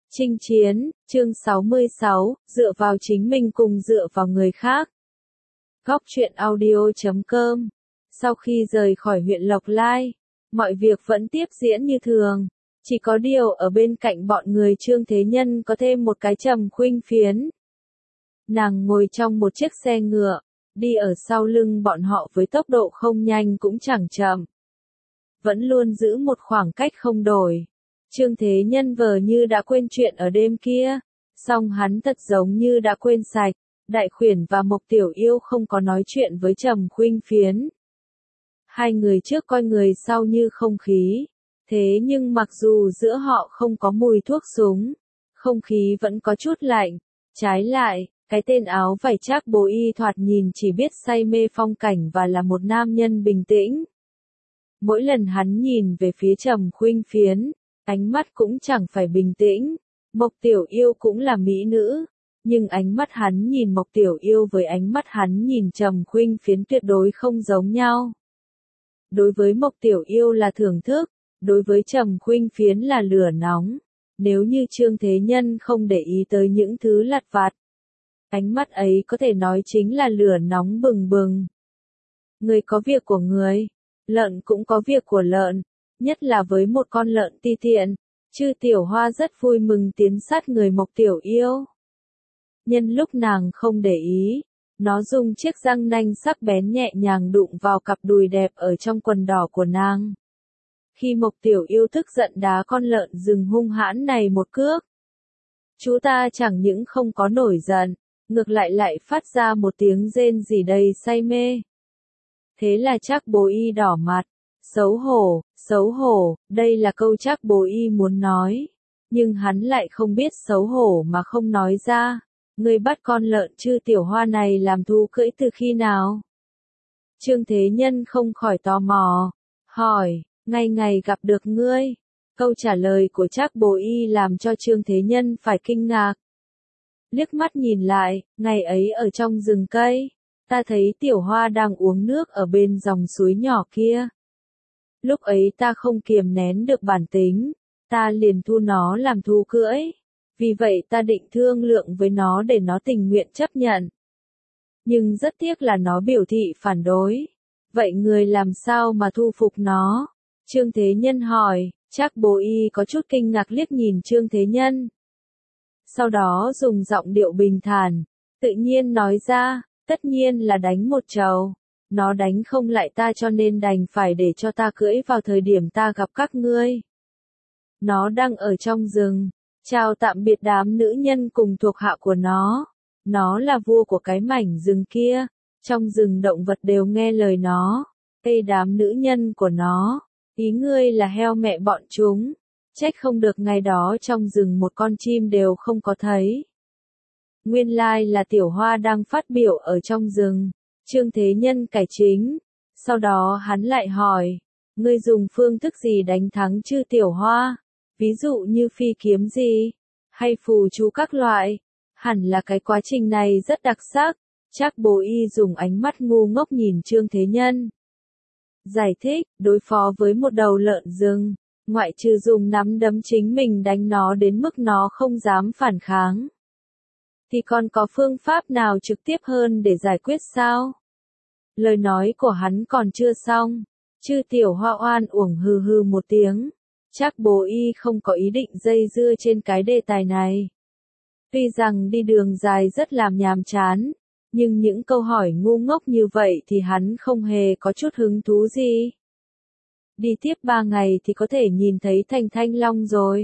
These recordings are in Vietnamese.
Chinh chiến, chương 66, dựa vào chính mình cùng dựa vào người khác. Góc truyện audio.com. Sau khi rời khỏi huyện Lộc Lai, mọi việc vẫn tiếp diễn như thường. Chỉ có điều ở bên cạnh bọn người Trương Thế Nhân có thêm một cái Trầm Khuynh Phiến. Nàng ngồi trong một chiếc xe ngựa, đi ở sau lưng bọn họ với tốc độ không nhanh cũng chẳng chậm. Vẫn luôn giữ một khoảng cách không đổi. Trương Thế Nhân vờ như đã quên chuyện ở đêm kia, song hắn thật giống như đã quên sạch, Đại Khuyển và Mộc Tiểu Yêu không có nói chuyện với Trầm Khuynh Phiến. Hai người trước coi người sau như không khí, thế nhưng mặc dù giữa họ không có mùi thuốc súng, không khí vẫn có chút lạnh, trái lại, cái tên áo vải Trác Bố Y thoạt nhìn chỉ biết say mê phong cảnh và là một nam nhân bình tĩnh. Mỗi lần hắn nhìn về phía Trầm Khuynh Phiến, ánh mắt cũng chẳng phải bình tĩnh. Mộc Tiểu Yêu cũng là mỹ nữ, nhưng ánh mắt hắn nhìn Mộc Tiểu Yêu với ánh mắt hắn nhìn Trầm Khuynh Phiến tuyệt đối không giống nhau. Đối với Mộc Tiểu Yêu là thưởng thức, đối với Trầm Khuynh Phiến là lửa nóng. Nếu như Trương Thế Nhân không để ý tới những thứ lặt vặt, ánh mắt ấy có thể nói chính là lửa nóng bừng bừng. Người có việc của người, lợn cũng có việc của lợn. Nhất là với một con lợn ti tiện, Chư Tiểu Hoa rất vui mừng tiến sát người Mộc Tiểu Yêu. Nhân lúc nàng không để ý, nó dùng chiếc răng nanh sắc bén nhẹ nhàng đụng vào cặp đùi đẹp ở trong quần đỏ của nàng. Khi Mộc Tiểu Yêu tức giận đá con lợn rừng hung hãn này một cước, chú ta chẳng những không có nổi giận, ngược lại phát ra một tiếng rên rỉ đầy say mê. Thế là Trác Bố Y đỏ mặt. Xấu hổ, đây là câu Trác Bố Y muốn nói. Nhưng hắn lại không biết xấu hổ mà không nói ra. Ngươi bắt con lợn Chư Tiểu Hoa này làm thú cưỡi từ khi nào? Trương Thế Nhân không khỏi tò mò, hỏi, ngày gặp được ngươi. Câu trả lời của Trác Bố Y làm cho Trương Thế Nhân phải kinh ngạc. Liếc mắt nhìn lại, ngày ấy ở trong rừng cây, ta thấy Tiểu Hoa đang uống nước ở bên dòng suối nhỏ kia. Lúc ấy ta không kiềm nén được bản tính, ta liền thu nó làm thú cưỡi. Vì vậy ta định thương lượng với nó để nó tình nguyện chấp nhận. Nhưng rất tiếc là nó biểu thị phản đối. Vậy người làm sao mà thu phục nó? Trương Thế Nhân hỏi. Trác Bố Y có chút kinh ngạc liếc nhìn Trương Thế Nhân. Sau đó dùng giọng điệu bình thản, tự nhiên nói ra, tất nhiên là đánh một trầu. Nó đánh không lại ta cho nên đành phải để cho ta cưỡi vào thời điểm ta gặp các ngươi. Nó đang ở trong rừng, chào tạm biệt đám nữ nhân cùng thuộc hạ của nó. Nó là vua của cái mảnh rừng kia, trong rừng động vật đều nghe lời nó. Ê đám nữ nhân của nó, ý ngươi là heo mẹ bọn chúng. Trách không được ngày đó trong rừng một con chim đều không có thấy. Nguyên lai là Tiểu Hoa đang phát biểu ở trong rừng. Trương Thế Nhân cải chính. Sau đó hắn lại hỏi, ngươi dùng phương thức gì đánh thắng Chư Tiểu Hoa? Ví dụ như phi kiếm gì? Hay phù chú các loại? Hẳn là cái quá trình này rất đặc sắc. Trác Bố Y dùng ánh mắt ngu ngốc nhìn Trương Thế Nhân. Giải thích, đối phó với một đầu lợn rừng, ngoại trừ dùng nắm đấm chính mình đánh nó đến mức nó không dám phản kháng, thì còn có phương pháp nào trực tiếp hơn để giải quyết sao? Lời nói của hắn còn chưa xong, Chư Tiểu Hoa oan uổng hừ hừ một tiếng. Trác Bố Y không có ý định dây dưa trên cái đề tài này. Tuy rằng đi đường dài rất làm nhàm chán, nhưng những câu hỏi ngu ngốc như vậy thì hắn không hề có chút hứng thú gì. Đi tiếp 3 ngày thì có thể nhìn thấy Thành Thanh Long rồi.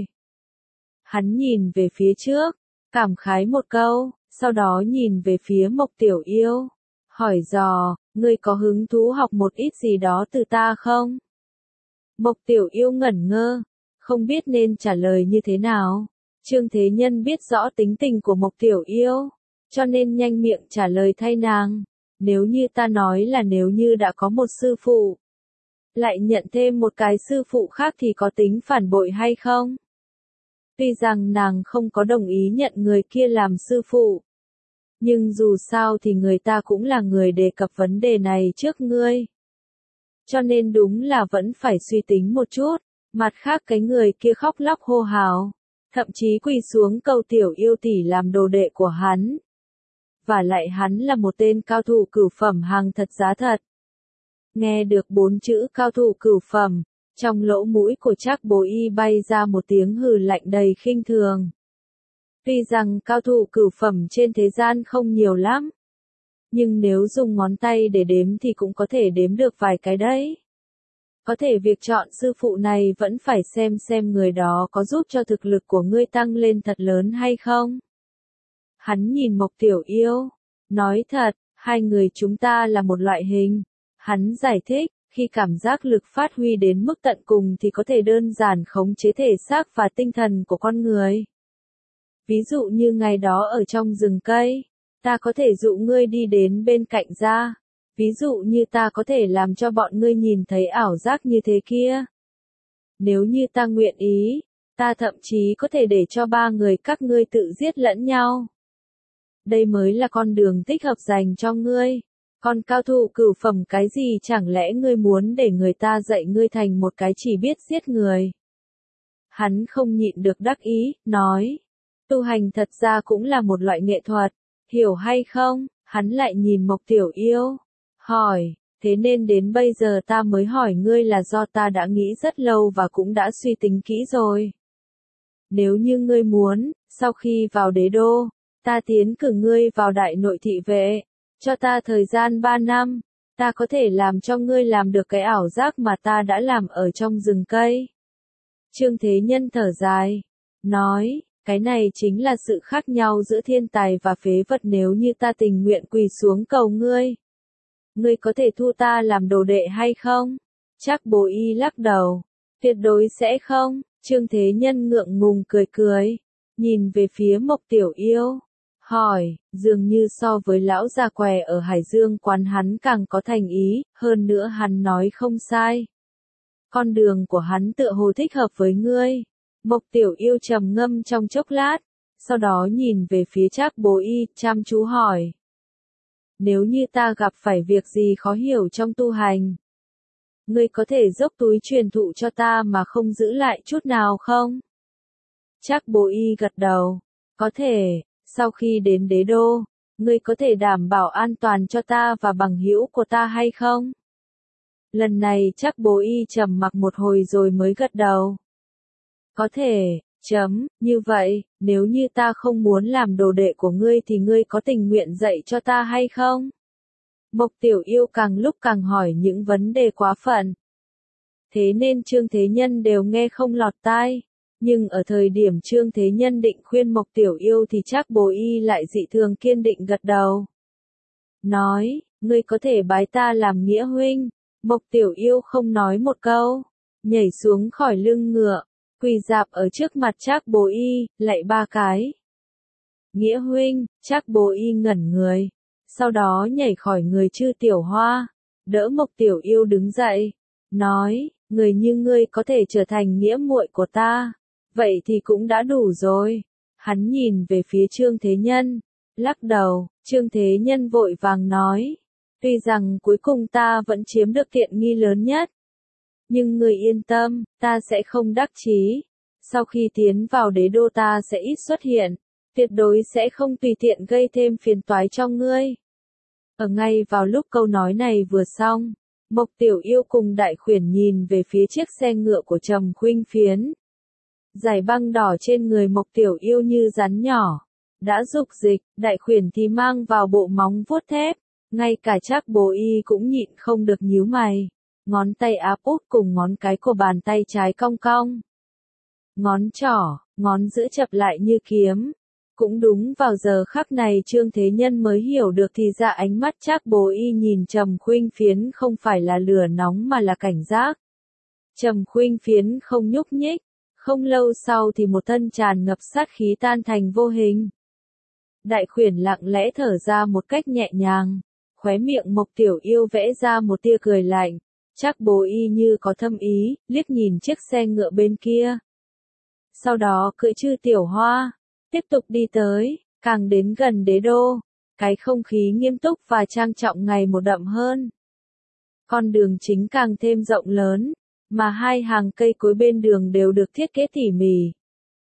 Hắn nhìn về phía trước, cảm khái một câu, sau đó nhìn về phía Mộc Tiểu Yêu, hỏi dò, ngươi có hứng thú học một ít gì đó từ ta không? Mộc Tiểu Yêu ngẩn ngơ, không biết nên trả lời như thế nào. Trương Thế Nhân biết rõ tính tình của Mộc Tiểu Yêu, cho nên nhanh miệng trả lời thay nàng. Nếu như ta nói là nếu như đã có một sư phụ, lại nhận thêm một cái sư phụ khác thì có tính phản bội hay không? Tuy rằng nàng không có đồng ý nhận người kia làm sư phụ, nhưng dù sao thì người ta cũng là người đề cập vấn đề này trước ngươi. Cho nên đúng là vẫn phải suy tính một chút. Mặt khác cái người kia khóc lóc hô hào, thậm chí quỳ xuống cầu tiểu yêu tỷ làm đồ đệ của hắn. Và lại hắn là một tên cao thủ cửu phẩm hàng thật giá thật. Nghe được 4 chữ cao thủ cửu phẩm, trong lỗ mũi của Trác Bố Y bay ra một tiếng hừ lạnh đầy khinh thường. Tuy rằng cao thủ cửu phẩm trên thế gian không nhiều lắm, nhưng nếu dùng ngón tay để đếm thì cũng có thể đếm được vài cái đấy. Có thể việc chọn sư phụ này vẫn phải xem người đó có giúp cho thực lực của ngươi tăng lên thật lớn hay không. Hắn nhìn Mộc Tiểu Yêu, nói thật, hai người chúng ta là một loại hình. Hắn giải thích, khi cảm giác lực phát huy đến mức tận cùng thì có thể đơn giản khống chế thể xác và tinh thần của con người. Ví dụ như ngày đó ở trong rừng cây, ta có thể dụ ngươi đi đến bên cạnh ra. Ví dụ như ta có thể làm cho bọn ngươi nhìn thấy ảo giác như thế kia. Nếu như ta nguyện ý, ta thậm chí có thể để cho 3 người các ngươi tự giết lẫn nhau. Đây mới là con đường thích hợp dành cho ngươi. Còn cao thủ cửu phẩm cái gì, chẳng lẽ ngươi muốn để người ta dạy ngươi thành một cái chỉ biết giết người? Hắn không nhịn được đắc ý, nói. Tu hành thật ra cũng là một loại nghệ thuật, hiểu hay không? Hắn lại nhìn Mộc Tiểu Yêu, hỏi, thế nên đến bây giờ ta mới hỏi ngươi là do ta đã nghĩ rất lâu và cũng đã suy tính kỹ rồi. Nếu như ngươi muốn, sau khi vào đế đô, ta tiến cử ngươi vào đại nội thị vệ, cho ta thời gian 3 năm, ta có thể làm cho ngươi làm được cái ảo giác mà ta đã làm ở trong rừng cây. Trương Thế Nhân thở dài, nói, cái này chính là sự khác nhau giữa thiên tài và phế vật. Nếu như ta tình nguyện quỳ xuống cầu ngươi, ngươi có thể thu ta làm đồ đệ hay không? Trác Bố Y lắc đầu, tuyệt đối sẽ không. Trương Thế Nhân ngượng ngùng cười cười, nhìn về phía Mộc Tiểu Yêu, hỏi, dường như so với lão già què ở Hải Dương quán hắn càng có thành ý, hơn nữa hắn nói không sai. Con đường của hắn tựa hồ thích hợp với ngươi. Mộc Tiểu Yêu trầm ngâm trong chốc lát, sau đó nhìn về phía Trác Bố Y, chăm chú hỏi. Nếu như ta gặp phải việc gì khó hiểu trong tu hành, ngươi có thể dốc túi truyền thụ cho ta mà không giữ lại chút nào không? Trác Bố Y gật đầu, có thể, sau khi đến đế đô, ngươi có thể đảm bảo an toàn cho ta và bằng hữu của ta hay không? Lần này Trác Bố Y trầm mặc một hồi rồi mới gật đầu. Có thể, như vậy, nếu như ta không muốn làm đồ đệ của ngươi thì ngươi có tình nguyện dạy cho ta hay không? Mộc Tiểu Yêu càng lúc càng hỏi những vấn đề quá phận. Thế nên Trương Thế Nhân đều nghe không lọt tai. Nhưng ở thời điểm Trương Thế Nhân định khuyên Mộc Tiểu Yêu thì Trác Bố Y lại dị thường kiên định gật đầu. Nói, ngươi có thể bái ta làm nghĩa huynh. Mộc Tiểu Yêu không nói một câu, nhảy xuống khỏi lưng ngựa, quỳ rạp ở trước mặt Trác Bố Y, lạy 3 cái. Nghĩa huynh, Trác Bố Y ngẩn người, sau đó nhảy khỏi người Chư Tiểu Hoa, đỡ Mộc Tiểu Yêu đứng dậy, nói, người như ngươi có thể trở thành nghĩa muội của ta, vậy thì cũng đã đủ rồi. Hắn nhìn về phía Trương Thế Nhân, lắc đầu. Trương Thế Nhân vội vàng nói, tuy rằng cuối cùng ta vẫn chiếm được tiện nghi lớn nhất, nhưng người yên tâm, ta sẽ không đắc chí. Sau khi tiến vào đế đô ta sẽ ít xuất hiện, tuyệt đối sẽ không tùy tiện gây thêm phiền toái cho ngươi. Ở ngay vào lúc câu nói này vừa xong, Mộc Tiểu Yêu cùng Đại Khuyển nhìn về phía chiếc xe ngựa của Trầm Khuynh Phiến. Dải băng đỏ trên người Mộc Tiểu Yêu như rắn nhỏ, đã dục dịch, Đại Khuyển thì mang vào bộ móng vuốt thép, ngay cả Trác Bố Y cũng nhịn không được nhíu mày. Ngón tay áp út cùng ngón cái của bàn tay trái cong cong. Ngón trỏ, ngón giữa chập lại như kiếm. Cũng đúng vào giờ khắc này Trương Thế Nhân mới hiểu được thì ra ánh mắt Trác Bố Y nhìn Trầm Khuynh Phiến không phải là lửa nóng mà là cảnh giác. Trầm Khuynh Phiến không nhúc nhích, không lâu sau thì một thân tràn ngập sát khí tan thành vô hình. Đại Khuyển lặng lẽ thở ra một cách nhẹ nhàng, khóe miệng Mộc Tiểu Yêu vẽ ra một tia cười lạnh. Trác Bố Y như có thâm ý, liếc nhìn chiếc xe ngựa bên kia. Sau đó cưỡi Chư Tiểu Hoa, tiếp tục đi tới, càng đến gần đế đô, cái không khí nghiêm túc và trang trọng ngày một đậm hơn. Con đường chính càng thêm rộng lớn, mà hai hàng cây cối bên đường đều được thiết kế tỉ mỉ.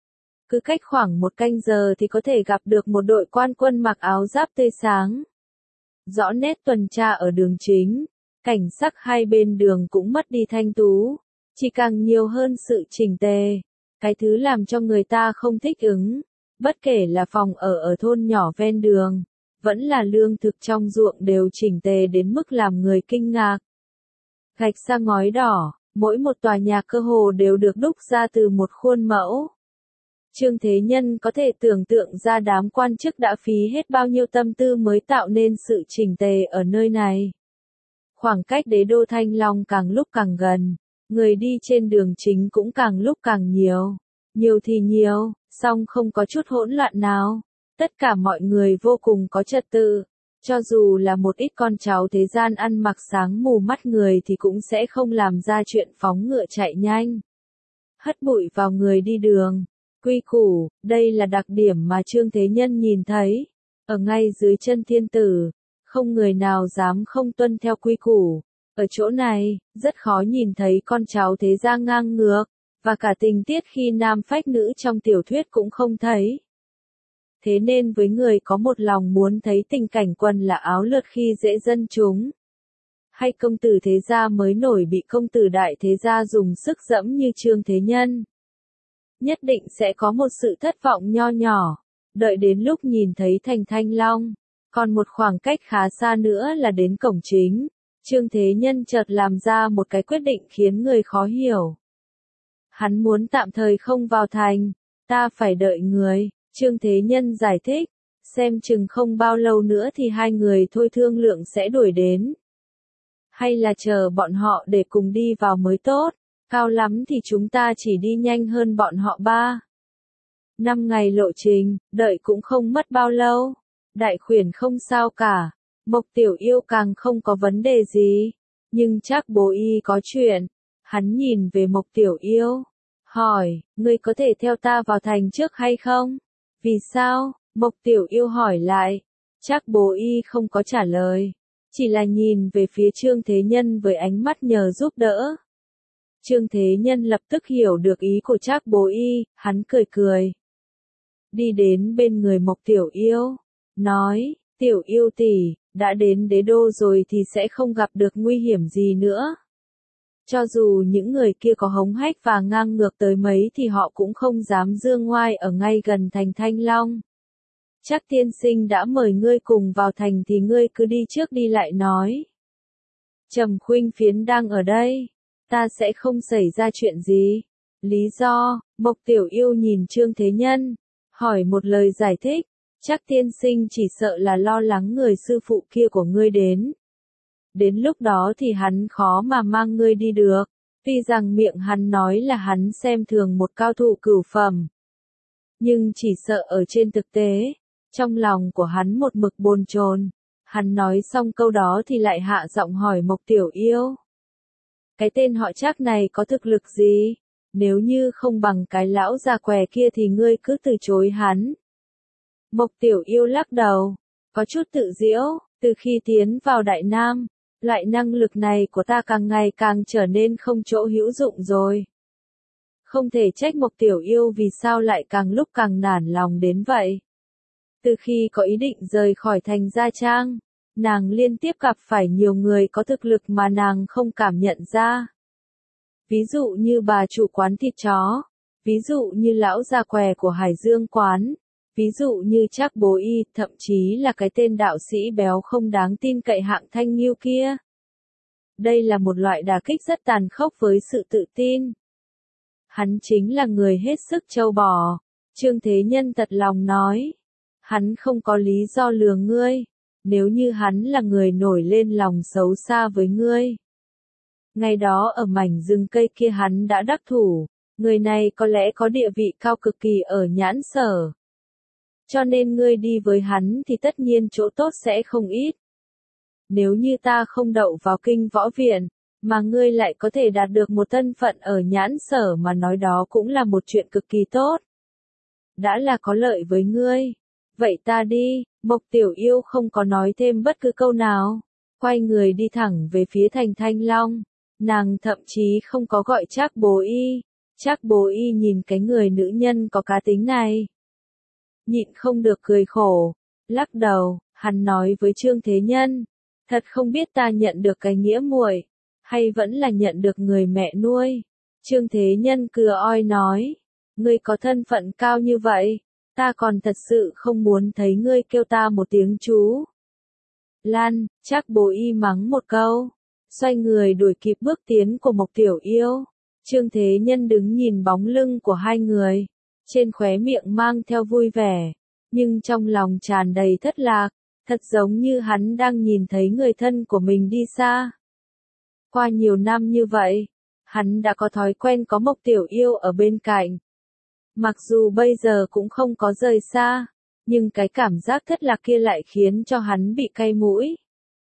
cứ cách khoảng 1 canh giờ thì có thể gặp được một đội quan quân mặc áo giáp tươi sáng. Rõ nét tuần tra ở đường chính, cảnh sắc hai bên đường cũng mất đi thanh tú, chỉ càng nhiều hơn sự chỉnh tề. Cái thứ làm cho người ta không thích ứng, bất kể là phòng ở thôn nhỏ ven đường, vẫn là lương thực trong ruộng đều chỉnh tề đến mức làm người kinh ngạc. Gạch sa ngói đỏ, mỗi một tòa nhà cơ hồ đều được đúc ra từ một khuôn mẫu. Trương Thế Nhân có thể tưởng tượng ra đám quan chức đã phí hết bao nhiêu tâm tư mới tạo nên sự chỉnh tề ở nơi này. Khoảng cách đế đô Thanh Long càng lúc càng gần, người đi trên đường chính cũng càng lúc càng nhiều. Nhiều thì nhiều, song không có chút hỗn loạn nào. Tất cả mọi người vô cùng có trật tự. Cho dù là một ít con cháu thế gian ăn mặc sáng mù mắt người thì cũng sẽ không làm ra chuyện phóng ngựa chạy nhanh. Hất bụi vào người đi đường. Quy củ, đây là đặc điểm mà Trương Thế Nhân nhìn thấy. Ở ngay dưới chân thiên tử, không người nào dám không tuân theo quy củ. Ở chỗ này, rất khó nhìn thấy con cháu thế gia ngang ngược, và cả tình tiết khi nam phách nữ trong tiểu thuyết cũng không thấy. Thế nên với người có một lòng muốn thấy tình cảnh quần là áo lượt khi dễ dân chúng, hay công tử thế gia mới nổi bị công tử đại thế gia dùng sức dẫm như Trương Thế Nhân, nhất định sẽ có một sự thất vọng nho nhỏ. Đợi đến lúc nhìn thấy thành Thanh Long, còn một khoảng cách khá xa nữa là đến cổng chính, Trương Thế Nhân chợt làm ra một cái quyết định khiến người khó hiểu. Hắn muốn tạm thời không vào thành, ta phải đợi người. Trương Thế Nhân giải thích, xem chừng không bao lâu nữa thì hai người thôi thương lượng sẽ đuổi đến. Hay là chờ bọn họ để cùng đi vào mới tốt, cao lắm thì chúng ta chỉ đi nhanh hơn bọn họ 3-5 ngày lộ trình, đợi cũng không mất bao lâu. Đại khuyển không sao cả, Mộc Tiểu Yêu càng không có vấn đề gì, nhưng chắc bố y có chuyện. Hắn nhìn về Mộc Tiểu Yêu, hỏi, ngươi có thể theo ta vào thành trước hay không? Vì sao? Mộc Tiểu Yêu hỏi lại. Chắc bố y không có trả lời, chỉ là nhìn về phía Trương Thế Nhân với ánh mắt nhờ giúp đỡ. Trương Thế Nhân lập tức hiểu được ý của Trác Bố Y, hắn cười cười. Đi đến bên người Mộc Tiểu Yêu, nói, Tiểu Yêu tỷ, đã đến đế đô rồi thì sẽ không gặp được nguy hiểm gì nữa. Cho dù những người kia có hống hách và ngang ngược tới mấy thì họ cũng không dám dương ngoai ở ngay gần thành Thanh Long. Chắc tiên sinh đã mời ngươi cùng vào thành thì ngươi cứ đi trước đi lại nói. Trầm Khuynh Phiến đang ở đây, ta sẽ không xảy ra chuyện gì. Lý do, Mộc Tiểu Yêu nhìn Trương Thế Nhân, hỏi một lời giải thích, chắc tiên sinh chỉ sợ là lo lắng người sư phụ kia của ngươi đến. Đến lúc đó thì hắn khó mà mang ngươi đi được, tuy rằng miệng hắn nói là hắn xem thường một cao thủ cửu phẩm. Nhưng chỉ sợ ở trên thực tế, trong lòng của hắn một mực bồn chồn. Hắn nói xong câu đó thì lại hạ giọng hỏi Mộc Tiểu Yêu. Cái tên họ Trác này có thực lực gì? Nếu như không bằng cái lão già què kia thì ngươi cứ từ chối hắn. Mộc Tiểu Yêu lắc đầu, có chút tự giễu, từ khi tiến vào Đại Nam, loại năng lực này của ta càng ngày càng trở nên không chỗ hữu dụng rồi. Không thể trách Mộc Tiểu Yêu vì sao lại càng lúc càng nản lòng đến vậy. Từ khi có ý định rời khỏi thành Gia Trang, nàng liên tiếp gặp phải nhiều người có thực lực mà nàng không cảm nhận ra. Ví dụ như bà chủ quán thịt chó, ví dụ như lão già què của Hải Dương quán, ví dụ như Trác Bố Y, thậm chí là cái tên đạo sĩ béo không đáng tin cậy Hạng Thanh Nghiêu kia. Đây là một loại đả kích rất tàn khốc với sự tự tin. Hắn chính là người hết sức trâu bò, Trương Thế Nhân thật lòng nói. Hắn không có lý do lừa ngươi, nếu như hắn là người nổi lên lòng xấu xa với ngươi. Ngày đó ở mảnh rừng cây kia hắn đã đắc thủ, người này có lẽ có địa vị cao cực kỳ ở Nhãn Sở. Cho nên ngươi đi với hắn thì tất nhiên chỗ tốt sẽ không ít. Nếu như ta không đậu vào kinh võ viện, mà ngươi lại có thể đạt được một thân phận ở Nhãn Sở mà nói đó cũng là một chuyện cực kỳ tốt. Đã là có lợi với ngươi. Vậy ta đi, Mộc Tiểu Yêu không có nói thêm bất cứ câu nào, quay người đi thẳng về phía thành Thanh Long, nàng thậm chí không có gọi Trác Bố Y, Trác Bố Y nhìn cái người nữ nhân có cá tính này, nhịn không được cười khổ, lắc đầu, hắn nói với Trương Thế Nhân, thật không biết ta nhận được cái nghĩa muội, hay vẫn là nhận được người mẹ nuôi. Trương Thế Nhân cưa oi nói, ngươi có thân phận cao như vậy, ta còn thật sự không muốn thấy ngươi kêu ta một tiếng chú. Lan, Trác Bố Y mắng một câu, xoay người đuổi kịp bước tiến của Mộc Tiểu Yêu. Trương Thế Nhân đứng nhìn bóng lưng của hai người, trên khóe miệng mang theo vui vẻ, nhưng trong lòng tràn đầy thất lạc, thật giống như hắn đang nhìn thấy người thân của mình đi xa. Qua nhiều năm như vậy, hắn đã có thói quen có Mộc Tiểu Yêu ở bên cạnh. Mặc dù bây giờ cũng không có rời xa, nhưng cái cảm giác thất lạc kia lại khiến cho hắn bị cay mũi.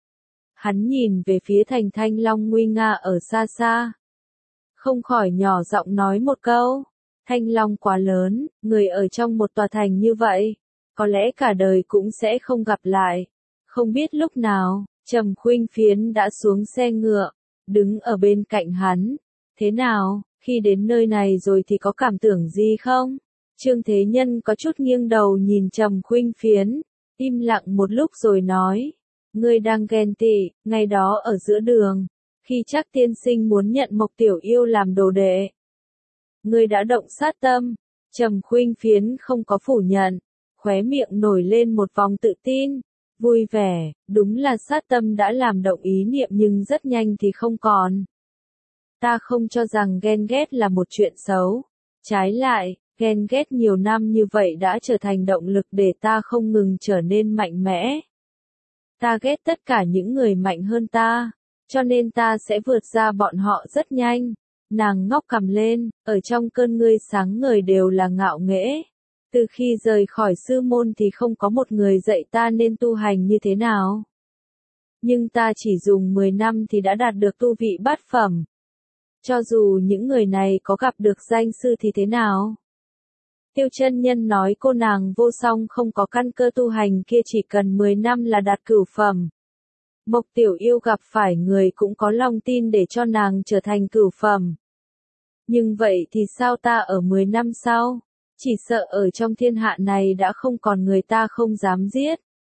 Hắn nhìn về phía thành Thanh Long nguy nga ở xa xa, không khỏi nhỏ giọng nói một câu, Thanh Long quá lớn, người ở trong một tòa thành như vậy, có lẽ cả đời cũng sẽ không gặp lại. Không biết lúc nào, Trầm Khuynh Phiến đã xuống xe ngựa, đứng ở bên cạnh hắn. Thế nào, khi đến nơi này rồi thì có cảm tưởng gì không? Trương Thế Nhân có chút nghiêng đầu nhìn Trầm Khuynh Phiến, im lặng một lúc rồi nói, ngươi đang ghen tị, ngày đó ở giữa đường, khi Trác tiên sinh muốn nhận Mộc Tiểu Yêu làm đồ đệ. Ngươi đã động sát tâm. Trầm Khuynh Phiến không có phủ nhận, khóe miệng nổi lên một vòng tự tin, vui vẻ, đúng là sát tâm đã làm động ý niệm nhưng rất nhanh thì không còn. Ta không cho rằng ghen ghét là một chuyện xấu. Trái lại, ghen ghét nhiều năm như vậy đã trở thành động lực để ta không ngừng trở nên mạnh mẽ. Ta ghét tất cả những người mạnh hơn ta, cho nên ta sẽ vượt ra bọn họ rất nhanh. Nàng ngóc cằm lên, ở trong cơn ngươi sáng ngời đều là ngạo nghễ. Từ khi rời khỏi sư môn thì không có một người dạy ta nên tu hành như thế nào. Nhưng ta chỉ dùng 10 năm thì đã đạt được tu vị bát phẩm. Cho dù những người này có gặp được danh sư thì thế nào? Tiêu Chân Nhân nói cô nàng vô song không có căn cơ tu hành kia chỉ cần 10 năm là đạt cửu phẩm. Mộc Tiểu Yêu gặp phải người cũng có lòng tin để cho nàng trở thành cửu phẩm. Nhưng vậy thì sao ta ở 10 năm sau? Chỉ sợ ở trong thiên hạ này đã không còn người ta không dám giết.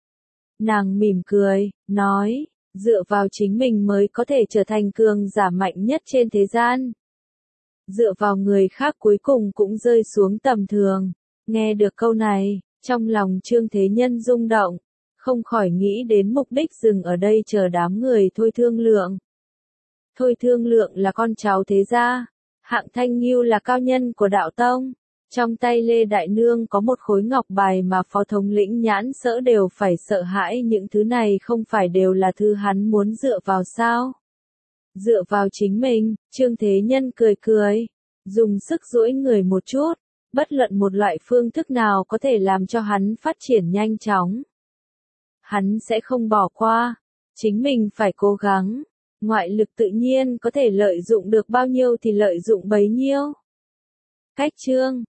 Nàng mỉm cười, nói, dựa vào chính mình mới có thể trở thành cường giả mạnh nhất trên thế gian. Dựa vào người khác cuối cùng cũng rơi xuống tầm thường. Nghe được câu này, trong lòng Trương Thế Nhân rung động, không khỏi nghĩ đến mục đích dừng ở đây chờ đám người Thôi Thương Lượng. Thôi Thương Lượng là con cháu thế gia, Hạng Thanh Nghiêu là cao nhân của đạo tông. Trong tay Lê Đại Nương có một khối ngọc bài mà phó thống lĩnh Nhãn Sỡ đều phải sợ hãi, những thứ này không phải đều là thứ hắn muốn dựa vào sao? Dựa vào chính mình. Trương Thế Nhân cười cười, dùng sức duỗi người một chút, bất luận một loại phương thức nào có thể làm cho hắn phát triển nhanh chóng. Hắn sẽ không bỏ qua, chính mình phải cố gắng, ngoại lực tự nhiên có thể lợi dụng được bao nhiêu thì lợi dụng bấy nhiêu. Cách chương